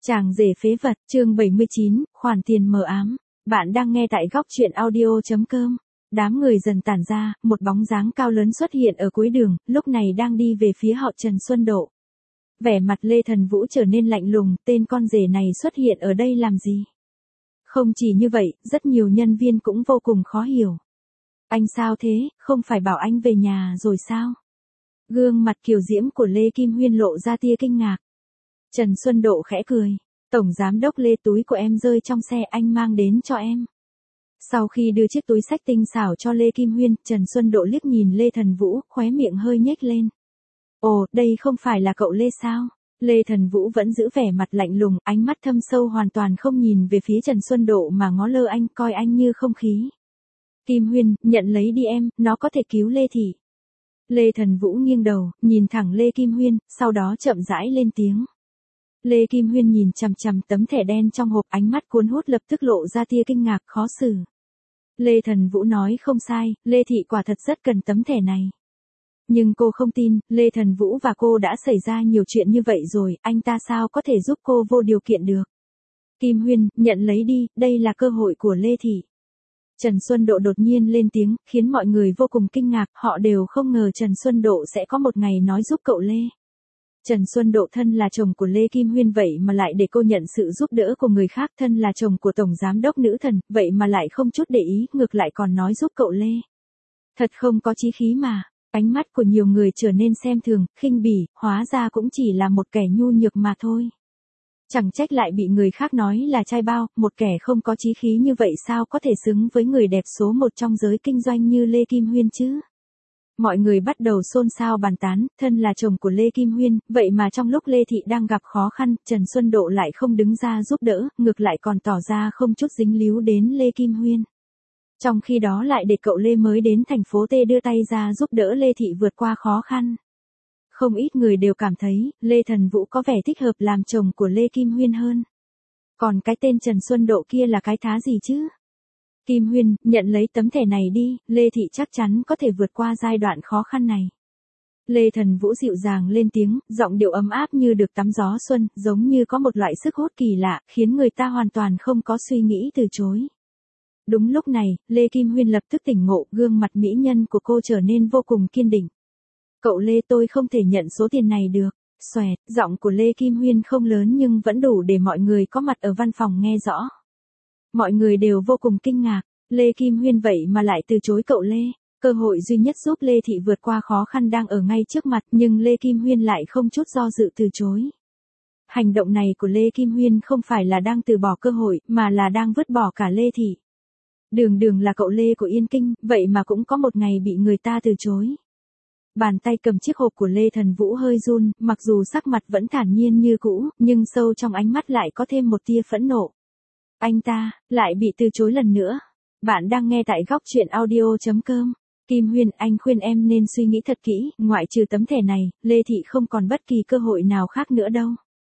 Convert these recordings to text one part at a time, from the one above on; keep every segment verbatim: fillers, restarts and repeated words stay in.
Chàng rể phế vật, chương bảy mươi chín, khoản tiền mờ ám. Bạn đang nghe tại góc truyện audio.com. Đám người dần tản ra, một bóng dáng cao lớn xuất hiện ở cuối đường, lúc này đang đi về phía họ Trần Xuân Độ. Vẻ mặt Lê Thần Vũ trở nên lạnh lùng, tên con rể này xuất hiện ở đây làm gì? Không chỉ như vậy, rất nhiều nhân viên cũng vô cùng khó hiểu. Anh sao thế, không phải bảo anh về nhà rồi sao? Gương mặt kiều diễm của Lê Kim Huyên lộ ra tia kinh ngạc. Trần Xuân Độ khẽ cười. Tổng giám đốc Lê, túi của em rơi trong xe, anh mang đến cho em. Sau khi đưa chiếc túi xách tinh xảo cho Lê Kim Huyên, Trần Xuân Độ liếc nhìn Lê Thần Vũ, khóe miệng hơi nhếch lên. Ồ, đây không phải là cậu Lê sao? Lê Thần Vũ vẫn giữ vẻ mặt lạnh lùng, ánh mắt thâm sâu hoàn toàn không nhìn về phía Trần Xuân Độ mà ngó lơ anh, coi anh như không khí. Kim Huyên, nhận lấy đi em, nó có thể cứu Lê Thị. Lê Thần Vũ nghiêng đầu, nhìn thẳng Lê Kim Huyên, sau đó chậm rãi lên tiếng. Lê Kim Huyên nhìn chằm chằm tấm thẻ đen trong hộp, ánh mắt cuốn hút lập tức lộ ra tia kinh ngạc khó xử. Lê Thần Vũ nói không sai, Lê Thị quả thật rất cần tấm thẻ này. Nhưng cô không tin, Lê Thần Vũ và cô đã xảy ra nhiều chuyện như vậy rồi, anh ta sao có thể giúp cô vô điều kiện được. Kim Huyên, nhận lấy đi, đây là cơ hội của Lê Thị. Trần Xuân Độ đột nhiên lên tiếng, khiến mọi người vô cùng kinh ngạc, họ đều không ngờ Trần Xuân Độ sẽ có một ngày nói giúp cậu Lê. Trần Xuân Độ thân là chồng của Lê Kim Huyên vậy mà lại để cô nhận sự giúp đỡ của người khác, thân là chồng của Tổng Giám đốc Nữ Thần, vậy mà lại không chút để ý, ngược lại còn nói giúp cậu Lê. Thật không có chí khí mà, ánh mắt của nhiều người trở nên xem thường, khinh bỉ, hóa ra cũng chỉ là một kẻ nhu nhược mà thôi. Chẳng trách lại bị người khác nói là trai bao, một kẻ không có chí khí như vậy sao có thể xứng với người đẹp số một trong giới kinh doanh như Lê Kim Huyên chứ? Mọi người bắt đầu xôn xao bàn tán, thân là chồng của Lê Kim Huyên, vậy mà trong lúc Lê Thị đang gặp khó khăn, Trần Xuân Độ lại không đứng ra giúp đỡ, ngược lại còn tỏ ra không chút dính líu đến Lê Kim Huyên. Trong khi đó lại để cậu Lê mới đến thành phố T đưa tay ra giúp đỡ Lê Thị vượt qua khó khăn. Không ít người đều cảm thấy, Lê Thần Vũ có vẻ thích hợp làm chồng của Lê Kim Huyên hơn. Còn cái tên Trần Xuân Độ kia là cái thá gì chứ? Kim Huyên, nhận lấy tấm thẻ này đi, Lê Thị chắc chắn có thể vượt qua giai đoạn khó khăn này. Lê Thần Vũ dịu dàng lên tiếng, giọng điệu ấm áp như được tắm gió xuân, giống như có một loại sức hút kỳ lạ, khiến người ta hoàn toàn không có suy nghĩ từ chối. Đúng lúc này, Lê Kim Huyên lập tức tỉnh ngộ, gương mặt mỹ nhân của cô trở nên vô cùng kiên định. Cậu Lê, tôi không thể nhận số tiền này được. Xoẹt, giọng của Lê Kim Huyên không lớn nhưng vẫn đủ để mọi người có mặt ở văn phòng nghe rõ. Mọi người đều vô cùng kinh ngạc, Lê Kim Huyên vậy mà lại từ chối cậu Lê. Cơ hội duy nhất giúp Lê Thị vượt qua khó khăn đang ở ngay trước mặt, nhưng Lê Kim Huyên lại không chút do dự từ chối. Hành động này của Lê Kim Huyên không phải là đang từ bỏ cơ hội, mà là đang vứt bỏ cả Lê Thị. Đường đường là cậu Lê của Yên Kinh, vậy mà cũng có một ngày bị người ta từ chối. Bàn tay cầm chiếc hộp của Lê Thần Vũ hơi run, mặc dù sắc mặt vẫn thản nhiên như cũ, nhưng sâu trong ánh mắt lại có thêm một tia phẫn nộ. Anh ta, lại bị từ chối lần nữa. Bạn đang nghe tại góc truyện audio.com. Kim Huyên, anh khuyên em nên suy nghĩ thật kỹ, ngoại trừ tấm thẻ này, Lê Thị không còn bất kỳ cơ hội nào khác nữa đâu.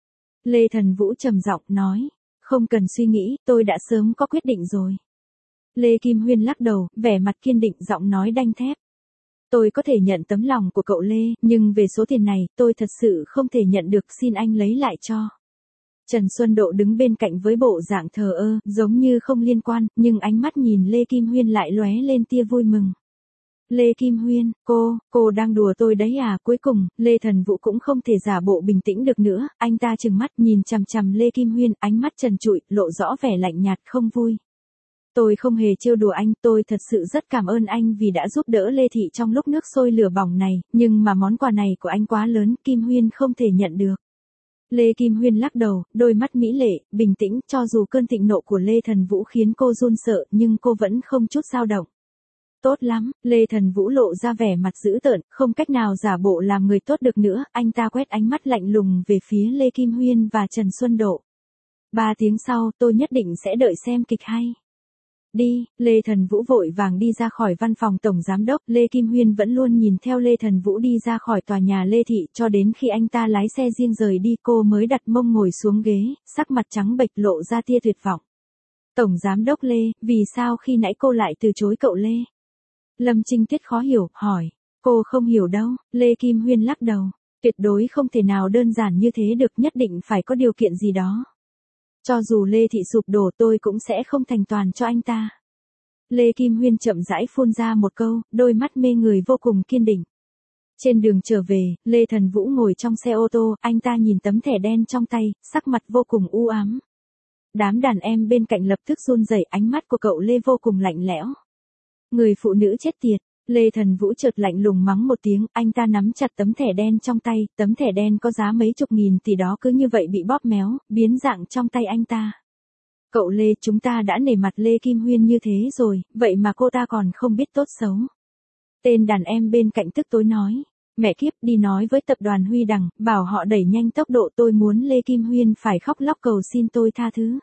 Lê Thần Vũ trầm giọng nói, không cần suy nghĩ, tôi đã sớm có quyết định rồi. Lê Kim Huyên lắc đầu, vẻ mặt kiên định, giọng nói đanh thép. Tôi có thể nhận tấm lòng của cậu Lê, nhưng về số tiền này, tôi thật sự không thể nhận được, xin anh lấy lại cho. Trần Xuân Độ đứng bên cạnh với bộ dạng thờ ơ, giống như không liên quan, nhưng ánh mắt nhìn Lê Kim Huyên lại lóe lên tia vui mừng. Lê Kim Huyên, cô, cô đang đùa tôi đấy à? Cuối cùng, Lê Thần Vũ cũng không thể giả bộ bình tĩnh được nữa, anh ta trừng mắt nhìn chằm chằm Lê Kim Huyên, ánh mắt trần trụi, lộ rõ vẻ lạnh nhạt không vui. Tôi không hề trêu đùa anh, tôi thật sự rất cảm ơn anh vì đã giúp đỡ Lê Thị trong lúc nước sôi lửa bỏng này, nhưng mà món quà này của anh quá lớn, Kim Huyên không thể nhận được. Lê Kim Huyên lắc đầu, đôi mắt mỹ lệ, bình tĩnh, cho dù cơn thịnh nộ của Lê Thần Vũ khiến cô run sợ, nhưng cô vẫn không chút dao động. Tốt lắm, Lê Thần Vũ lộ ra vẻ mặt dữ tợn, không cách nào giả bộ làm người tốt được nữa, anh ta quét ánh mắt lạnh lùng về phía Lê Kim Huyên và Trần Xuân Độ. Ba tiếng sau, tôi nhất định sẽ đợi xem kịch hay. Đi, Lê Thần Vũ vội vàng đi ra khỏi văn phòng Tổng Giám đốc, Lê Kim Huyên vẫn luôn nhìn theo Lê Thần Vũ đi ra khỏi tòa nhà Lê Thị, cho đến khi anh ta lái xe riêng rời đi cô mới đặt mông ngồi xuống ghế, sắc mặt trắng bệch lộ ra tia tuyệt vọng. Tổng Giám đốc Lê, vì sao khi nãy cô lại từ chối cậu Lê? Lâm Trinh Tuyết khó hiểu, hỏi, cô không hiểu đâu, Lê Kim Huyên lắc đầu, tuyệt đối không thể nào đơn giản như thế được, nhất định phải có điều kiện gì đó. Cho dù Lê Thị sụp đổ tôi cũng sẽ không thành toàn cho anh ta. Lê Kim Huyên chậm rãi phun ra một câu, đôi mắt mê người vô cùng kiên định. Trên đường trở về, Lê Thần Vũ ngồi trong xe ô tô, anh ta nhìn tấm thẻ đen trong tay, sắc mặt vô cùng u ám. Đám đàn em bên cạnh lập tức run rẩy, ánh mắt của cậu Lê vô cùng lạnh lẽo. Người phụ nữ chết tiệt, Lê Thần Vũ chợt lạnh lùng mắng một tiếng, anh ta nắm chặt tấm thẻ đen trong tay, tấm thẻ đen có giá mấy chục nghìn tỷ đó cứ như vậy bị bóp méo, biến dạng trong tay anh ta. Cậu Lê, chúng ta đã nể mặt Lê Kim Huyên như thế rồi, vậy mà cô ta còn không biết tốt xấu. Tên đàn em bên cạnh tức tối nói, mẹ kiếp, đi nói với tập đoàn Huy Đằng, bảo họ đẩy nhanh tốc độ, tôi muốn Lê Kim Huyên phải khóc lóc cầu xin tôi tha thứ.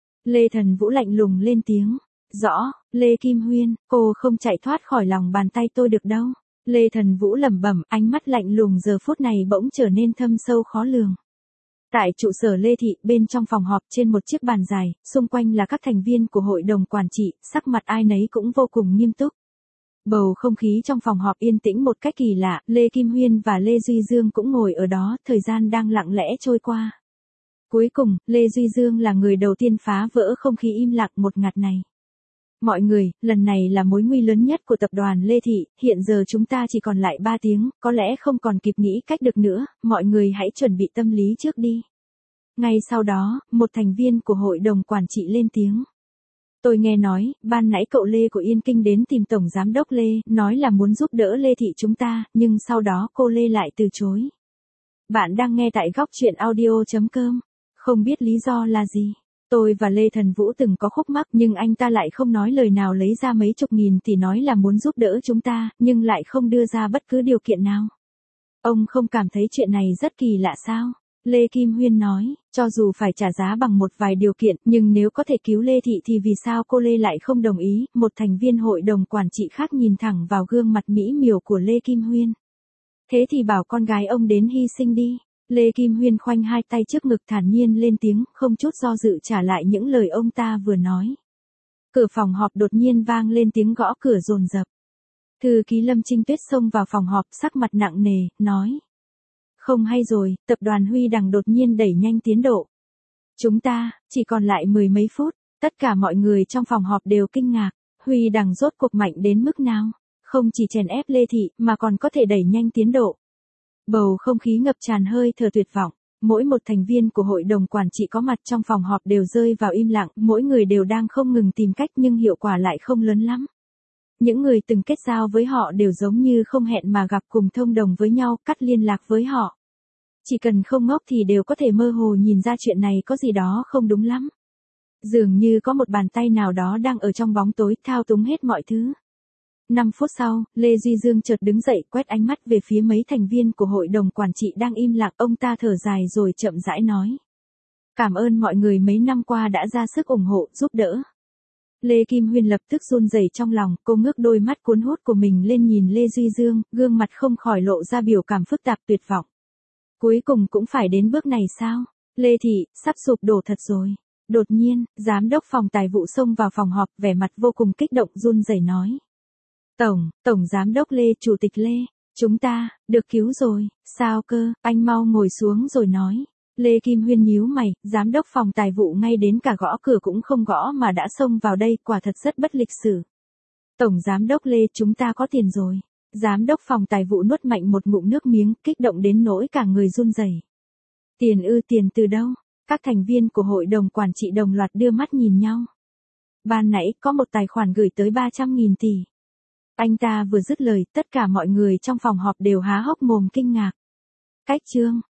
Lê Thần Vũ lạnh lùng lên tiếng, rõ, Lê Kim Huyên, cô không chạy thoát khỏi lòng bàn tay tôi được đâu. Lê Thần Vũ lẩm bẩm, ánh mắt lạnh lùng giờ phút này bỗng trở nên thâm sâu khó lường. Tại trụ sở Lê Thị, bên trong phòng họp trên một chiếc bàn dài, xung quanh là các thành viên của hội đồng quản trị, sắc mặt ai nấy cũng vô cùng nghiêm túc. Bầu không khí trong phòng họp yên tĩnh một cách kỳ lạ, Lê Kim Huyên và Lê Duy Dương cũng ngồi ở đó, thời gian đang lặng lẽ trôi qua. Cuối cùng, Lê Duy Dương là người đầu tiên phá vỡ không khí im lặng một ngạt này. Mọi người, lần này là mối nguy lớn nhất của tập đoàn Lê Thị, hiện giờ chúng ta chỉ còn lại ba tiếng, có lẽ không còn kịp nghĩ cách được nữa, mọi người hãy chuẩn bị tâm lý trước đi. Ngay sau đó, một thành viên của hội đồng quản trị lên tiếng. Tôi nghe nói, ban nãy cậu Lê của Yên Kinh đến tìm Tổng Giám đốc Lê, nói là muốn giúp đỡ Lê Thị chúng ta, nhưng sau đó cô Lê lại từ chối. Bạn đang nghe tại góc truyện audio chấm com, không biết lý do là gì. Tôi và Lê Thần Vũ từng có khúc mắc nhưng anh ta lại không nói lời nào lấy ra mấy chục nghìn tỷ nói là muốn giúp đỡ chúng ta, nhưng lại không đưa ra bất cứ điều kiện nào. Ông không cảm thấy chuyện này rất kỳ lạ sao? Lê Kim Huyên nói, cho dù phải trả giá bằng một vài điều kiện, nhưng nếu có thể cứu Lê Thị thì vì sao cô Lê lại không đồng ý? Một thành viên hội đồng quản trị khác nhìn thẳng vào gương mặt mỹ miều của Lê Kim Huyên. Thế thì bảo con gái ông đến hy sinh đi. Lê Kim Huyên khoanh hai tay trước ngực thản nhiên lên tiếng, không chút do dự trả lại những lời ông ta vừa nói. Cửa phòng họp đột nhiên vang lên tiếng gõ cửa dồn dập. Thư ký Lâm Trinh Tuyết xông vào phòng họp, sắc mặt nặng nề, nói. Không hay rồi, tập đoàn Huy Đằng đột nhiên đẩy nhanh tiến độ. Chúng ta, chỉ còn lại mười mấy phút, tất cả mọi người trong phòng họp đều kinh ngạc, Huy Đằng rốt cuộc mạnh đến mức nào, không chỉ chèn ép Lê Thị mà còn có thể đẩy nhanh tiến độ. Bầu không khí ngập tràn hơi thở tuyệt vọng, mỗi một thành viên của hội đồng quản trị có mặt trong phòng họp đều rơi vào im lặng, mỗi người đều đang không ngừng tìm cách nhưng hiệu quả lại không lớn lắm. Những người từng kết giao với họ đều giống như không hẹn mà gặp cùng thông đồng với nhau, cắt liên lạc với họ. Chỉ cần không ngốc thì đều có thể mơ hồ nhìn ra chuyện này có gì đó không đúng lắm. Dường như có một bàn tay nào đó đang ở trong bóng tối thao túng hết mọi thứ. Năm phút sau, Lê Duy Dương chợt đứng dậy quét ánh mắt về phía mấy thành viên của hội đồng quản trị đang im lặng, ông ta thở dài rồi chậm rãi nói. Cảm ơn mọi người mấy năm qua đã ra sức ủng hộ, giúp đỡ. Lê Kim Huyên lập tức run rẩy trong lòng, cô ngước đôi mắt cuốn hút của mình lên nhìn Lê Duy Dương, gương mặt không khỏi lộ ra biểu cảm phức tạp tuyệt vọng. Cuối cùng cũng phải đến bước này sao? Lê Thị, sắp sụp đổ thật rồi. Đột nhiên, giám đốc phòng tài vụ xông vào phòng họp, vẻ mặt vô cùng kích động run rẩy nói. Tổng, Tổng Giám đốc Lê, Chủ tịch Lê, chúng ta, được cứu rồi, sao cơ, anh mau ngồi xuống rồi nói. Lê Kim Huyên nhíu mày, giám đốc phòng tài vụ ngay đến cả gõ cửa cũng không gõ mà đã xông vào đây, quả thật rất bất lịch sự. Tổng Giám đốc Lê, chúng ta có tiền rồi. Giám đốc phòng tài vụ nuốt mạnh một ngụm nước miếng, kích động đến nỗi cả người run rẩy. Tiền ư, tiền từ đâu? Các thành viên của hội đồng quản trị đồng loạt đưa mắt nhìn nhau. Ban nãy có một tài khoản gửi tới ba trăm nghìn tỷ. Anh ta vừa dứt lời, tất cả mọi người trong phòng họp đều há hốc mồm kinh ngạc. Cách chương